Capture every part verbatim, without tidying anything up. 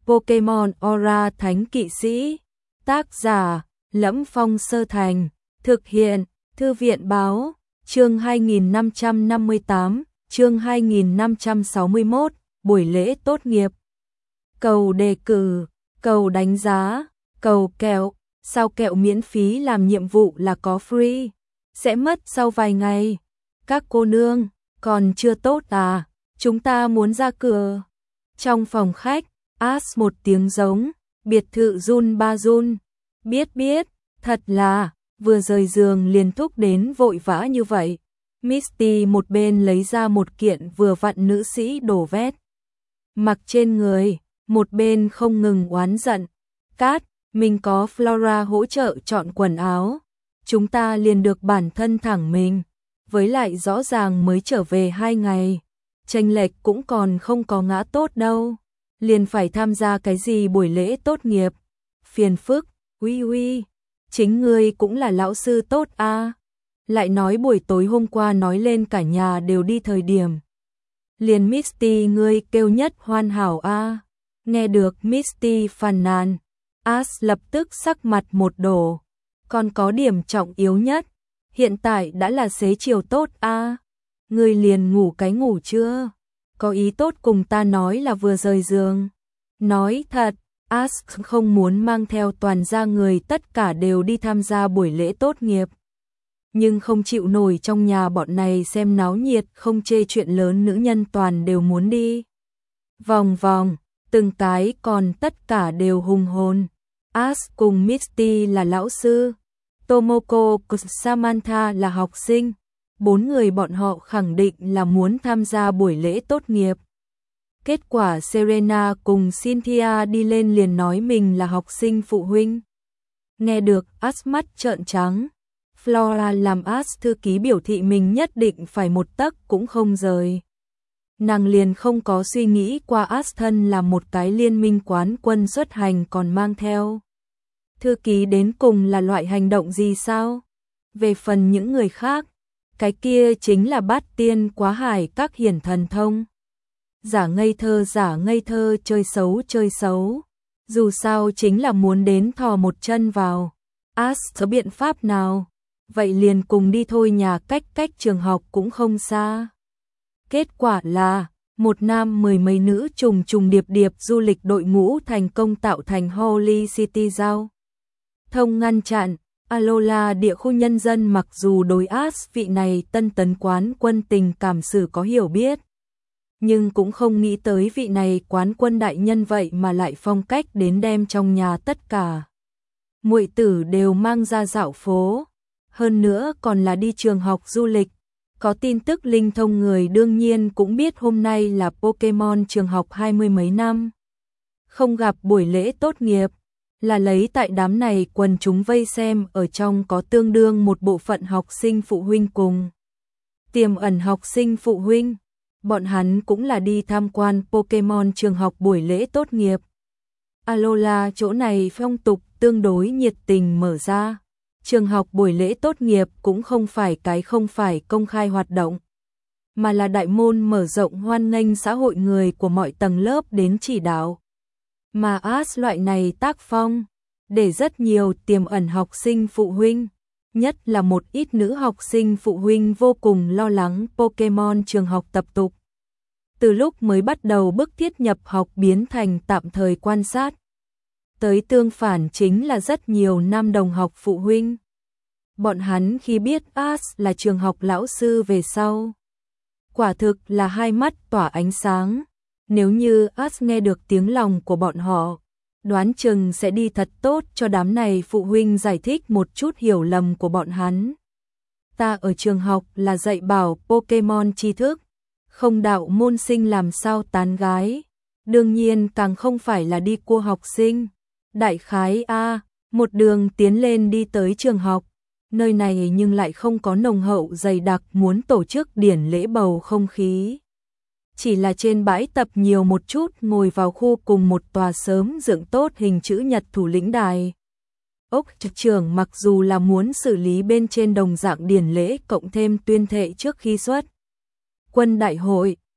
Pokemon Aura Thánh Kỵ Sĩ. Tác giả: Lẫm Phong Sơ Thành. Thực hiện: Thư viện báo. Chương hai nghìn năm trăm năm mươi tám, chương hai nghìn năm trăm sáu mươi mốt, buổi lễ tốt nghiệp. Cầu đề cử, cầu đánh giá, cầu kẹo. Sao kẹo miễn phí làm nhiệm vụ là có free? Sẽ mất sau vài ngày. Các cô nương, còn chưa tốt à? Chúng ta muốn ra cửa. Trong phòng khách, Ash một tiếng giống, biệt thự run ba run. Biết biết, thật là, vừa rời giường liền thúc đến vội vã như vậy. Misty một bên lấy ra một kiện vừa vặn nữ sĩ đổ vét mặc trên người, một bên không ngừng oán giận. Cát, mình có Flora hỗ trợ chọn quần áo, chúng ta liền được bản thân thẳng mình. Với lại rõ ràng mới trở về hai ngày, chênh lệch cũng còn không có ngã tốt đâu. Liền phải tham gia cái gì buổi lễ tốt nghiệp. Phiền phức, uy uy, chính ngươi cũng là lão sư tốt a. À. Lại nói buổi tối hôm qua nói lên cả nhà đều đi thời điểm. Liền Misty ngươi kêu nhất hoàn hảo a. À. Nghe được Misty phàn nàn, Ash lập tức sắc mặt một đổ. Còn có điểm trọng yếu nhất, hiện tại đã là xế chiều tốt a. À. Ngươi liền ngủ cái ngủ chưa? Có ý tốt cùng ta nói là vừa rời giường. Nói thật, Ash không muốn mang theo toàn gia người tất cả đều đi tham gia buổi lễ tốt nghiệp. Nhưng không chịu nổi trong nhà bọn này xem náo nhiệt, không chê chuyện lớn nữ nhân toàn đều muốn đi. Vòng vòng, từng cái còn tất cả đều hùng hồn. Ash cùng Misty là lão sư, Tomoko cùng Samantha là học sinh. Bốn người bọn họ khẳng định là muốn tham gia buổi lễ tốt nghiệp. Kết quả Serena cùng Cynthia đi lên liền nói mình là học sinh phụ huynh. Nghe được Ash mắt trợn trắng. Flora làm Ash thư ký biểu thị mình nhất định phải một tấc cũng không rời. Nàng liền không có suy nghĩ qua Ash thân là một cái liên minh quán quân xuất hành còn mang theo thư ký đến cùng là loại hành động gì sao? Về phần những người khác, cái kia chính là bát tiên quá hải các hiển thần thông. Giả ngây thơ giả ngây thơ, chơi xấu chơi xấu. Dù sao chính là muốn đến thò một chân vào. Ash có biện pháp nào? Vậy liền cùng đi thôi, nhà cách cách trường học cũng không xa. Kết quả là, một nam mười mấy nữ trùng trùng điệp điệp du lịch đội ngũ thành công tạo thành Holy City giao thông ngăn chặn. Alola địa khu nhân dân mặc dù đối Ash vị này tân tấn quán quân tình cảm sử có hiểu biết, nhưng cũng không nghĩ tới vị này quán quân đại nhân vậy mà lại phong cách đến đem trong nhà tất cả muội tử đều mang ra dạo phố, hơn nữa còn là đi trường học du lịch. Có tin tức linh thông người đương nhiên cũng biết hôm nay là Pokemon trường học hai mươi mấy năm không gặp buổi lễ tốt nghiệp, là lấy tại đám này quần chúng vây xem ở trong có tương đương một bộ phận học sinh phụ huynh cùng tiềm ẩn học sinh phụ huynh. Bọn hắn cũng là đi tham quan Pokemon trường học buổi lễ tốt nghiệp. Alola chỗ này phong tục tương đối nhiệt tình mở ra. Trường học buổi lễ tốt nghiệp cũng không phải cái không phải công khai hoạt động, mà là đại môn mở rộng hoan nghênh xã hội người của mọi tầng lớp đến chỉ đạo. Mà Ash loại này tác phong, để rất nhiều tiềm ẩn học sinh phụ huynh, nhất là một ít nữ học sinh phụ huynh vô cùng lo lắng Pokemon trường học tập tục. Từ lúc mới bắt đầu bức thiết nhập học biến thành tạm thời quan sát. Tới tương phản chính là rất nhiều nam đồng học phụ huynh. Bọn hắn khi biết Ash là trường học lão sư về sau, quả thực là hai mắt tỏa ánh sáng. Nếu như Ash nghe được tiếng lòng của bọn họ, đoán chừng sẽ đi thật tốt cho đám này phụ huynh giải thích một chút hiểu lầm của bọn hắn. Ta ở trường học là dạy bảo Pokemon tri thức, không đạo môn sinh làm sao tán gái, đương nhiên càng không phải là đi cua học sinh. Đại khái a, một đường tiến lên đi tới trường học, nơi này nhưng lại không có nồng hậu dày đặc muốn tổ chức điển lễ bầu không khí. Chỉ là trên bãi tập nhiều một chút ngồi vào khu cùng một tòa sớm dựng tốt hình chữ nhật thủ lĩnh đài. Ốc trưởng mặc dù là muốn xử lý bên trên đồng dạng điển lễ cộng thêm tuyên thệ trước khi xuất quân đại hội,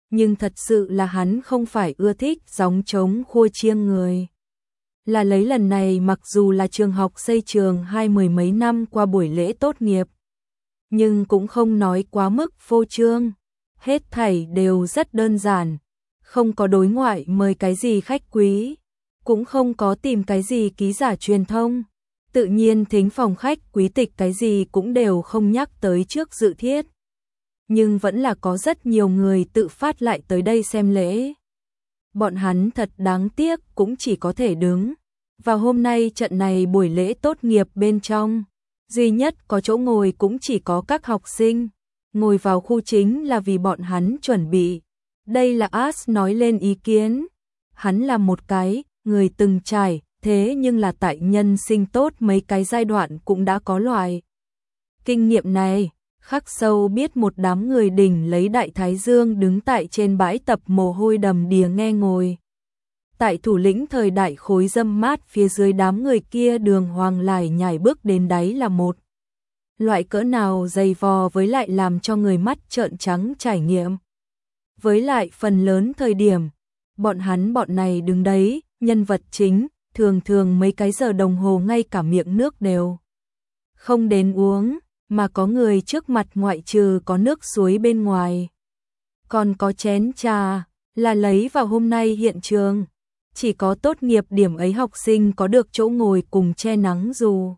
nhưng thật sự là hắn không phải ưa thích gióng trống khua chiêng người. Là lấy lần này mặc dù là trường học xây trường hai mười mấy năm qua buổi lễ tốt nghiệp, nhưng cũng không nói quá mức phô trương, hết thảy đều rất đơn giản, không có đối ngoại mời cái gì khách quý, cũng không có tìm cái gì ký giả truyền thông, tự nhiên thính phòng khách quý tịch cái gì cũng đều không nhắc tới trước dự thiết. Nhưng vẫn là có rất nhiều người tự phát lại tới đây xem lễ. Bọn hắn thật đáng tiếc cũng chỉ có thể đứng. Và hôm nay trận này buổi lễ tốt nghiệp bên trong, duy nhất có chỗ ngồi cũng chỉ có các học sinh. Ngồi vào khu chính là vì bọn hắn chuẩn bị. Đây là As nói lên ý kiến. Hắn là một cái người từng trải, thế nhưng là tại nhân sinh tốt mấy cái giai đoạn cũng đã có loại kinh nghiệm này. Khắc sâu biết một đám người đỉnh lấy đại thái dương đứng tại trên bãi tập mồ hôi đầm đìa nghe ngồi. Tại thủ lĩnh thời đại khối dâm mát phía dưới đám người kia đường hoàng lải nhải bước đến đáy là một loại cỡ nào dày vò với lại làm cho người mắt trợn trắng trải nghiệm. Với lại phần lớn thời điểm, bọn hắn bọn này đứng đấy, nhân vật chính, thường thường mấy cái giờ đồng hồ ngay cả miệng nước đều không đến uống. Mà có người trước mặt ngoại trừ có nước suối bên ngoài, còn có chén trà, là lấy vào hôm nay hiện trường. Chỉ có tốt nghiệp điểm ấy học sinh có được chỗ ngồi cùng che nắng dù.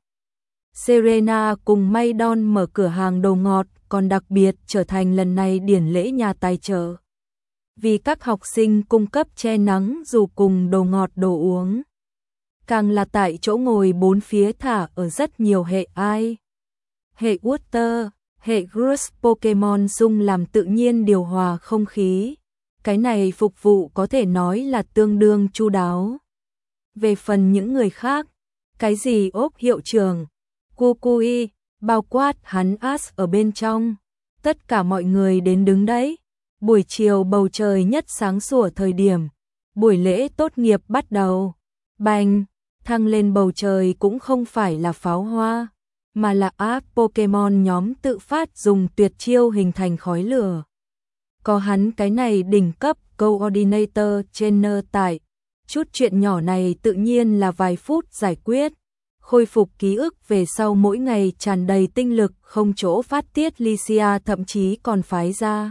Serena cùng Maydon mở cửa hàng đồ ngọt, còn đặc biệt trở thành lần này điển lễ nhà tài trợ. Vì các học sinh cung cấp che nắng dù cùng đồ ngọt đồ uống. Càng là tại chỗ ngồi bốn phía thả ở rất nhiều hệ ai. Hệ Water, hệ Grass Pokemon Sung làm tự nhiên điều hòa không khí. Cái này phục vụ có thể nói là tương đương chu đáo. Về phần những người khác, cái gì ốp hiệu trưởng, Kukui, bao quát hắn As ở bên trong, tất cả mọi người đến đứng đấy. Buổi chiều bầu trời nhất sáng sủa thời điểm, buổi lễ tốt nghiệp bắt đầu. Bành, thăng lên bầu trời cũng không phải là pháo hoa, mà là app Pokemon nhóm tự phát dùng tuyệt chiêu hình thành khói lửa. Có hắn cái này đỉnh cấp Coordinator Trainer tại, chút chuyện nhỏ này tự nhiên là vài phút giải quyết. Khôi phục ký ức về sau mỗi ngày tràn đầy tinh lực không chỗ phát tiết. Lycia thậm chí còn phái ra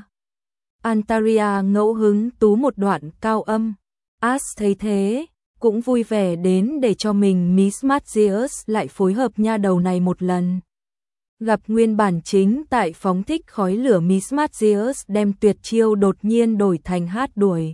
Antaria ngẫu hứng tú một đoạn cao âm. As thấy thế, cũng vui vẻ đến để cho mình Miss Magius lại phối hợp nha đầu này một lần. Gặp nguyên bản chính tại phóng thích khói lửa Miss Magius đem tuyệt chiêu đột nhiên đổi thành hát đuổi.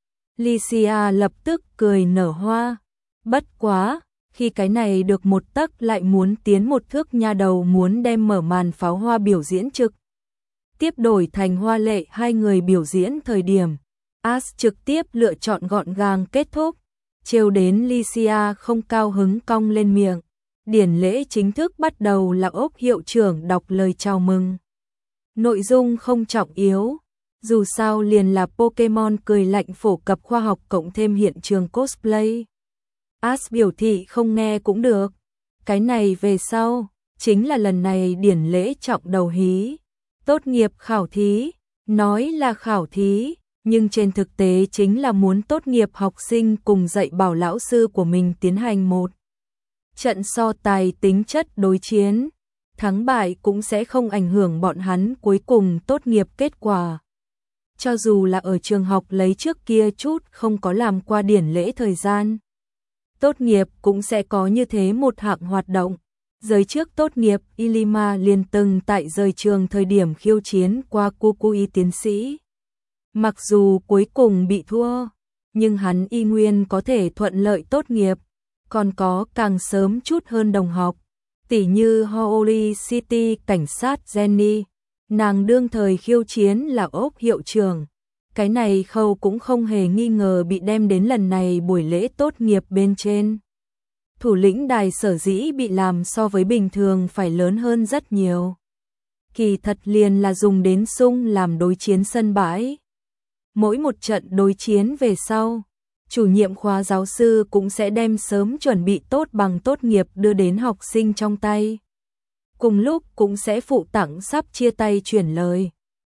Lycia lập tức cười nở hoa. Bất quá, khi cái này được một tấc lại muốn tiến một thước nha đầu muốn đem mở màn pháo hoa biểu diễn trực. Tiếp đổi thành hoa lệ hai người biểu diễn thời điểm. As trực tiếp lựa chọn gọn gàng kết thúc. Trêu đến Lycia không cao hứng cong lên miệng. Điển lễ chính thức bắt đầu là ốc hiệu trưởng đọc lời chào mừng. Nội dung không trọng yếu, dù sao liền là Pokemon cười lạnh phổ cập khoa học cộng thêm hiện trường cosplay. As biểu thị không nghe cũng được. Cái này về sau, chính là lần này điển lễ trọng đầu hí. Tốt nghiệp khảo thí, nói là khảo thí, nhưng trên thực tế chính là muốn tốt nghiệp học sinh cùng dạy bảo lão sư của mình tiến hành một trận so tài tính chất đối chiến. Thắng bại cũng sẽ không ảnh hưởng bọn hắn cuối cùng tốt nghiệp kết quả. Cho dù là ở trường học lấy trước kia chút không có làm qua điển lễ thời gian. Tốt nghiệp cũng sẽ có như thế một hạng hoạt động. Giới trước tốt nghiệp, Ilima liền từng tại rời trường thời điểm khiêu chiến qua Kukui tiến sĩ. Mặc dù cuối cùng bị thua, nhưng hắn y nguyên có thể thuận lợi tốt nghiệp. Còn có càng sớm chút hơn đồng học, tỉ như Holy City cảnh sát Jenny, nàng đương thời khiêu chiến là ốp hiệu trưởng. Cái này khâu cũng không hề nghi ngờ bị đem đến lần này buổi lễ tốt nghiệp bên trên. Thủ lĩnh đài sở dĩ bị làm so với bình thường phải lớn hơn rất nhiều. Kỳ thật liền là dùng đến sung làm đối chiến sân bãi. Mỗi một trận đối chiến về sau, chủ nhiệm khóa giáo sư cũng sẽ đem sớm chuẩn bị tốt bằng tốt nghiệp đưa đến học sinh trong tay. Cùng lúc cũng sẽ phụ tặng sắp chia tay chuyển lời.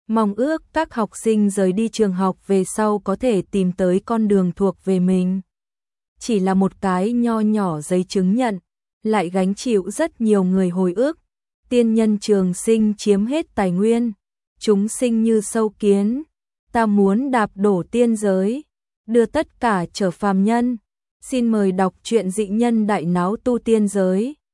Mong ước các học sinh rời đi trường học về sau có thể tìm tới con đường thuộc về mình. Chỉ là một cái nho nhỏ giấy chứng nhận, lại gánh chịu rất nhiều người hồi ức. Tiên nhân trường sinh chiếm hết tài nguyên, chúng sinh như sâu kiến, ta muốn đạp đổ tiên giới, đưa tất cả trở phàm nhân. Xin mời đọc truyện Dị Nhân Đại Náo Tu Tiên Giới.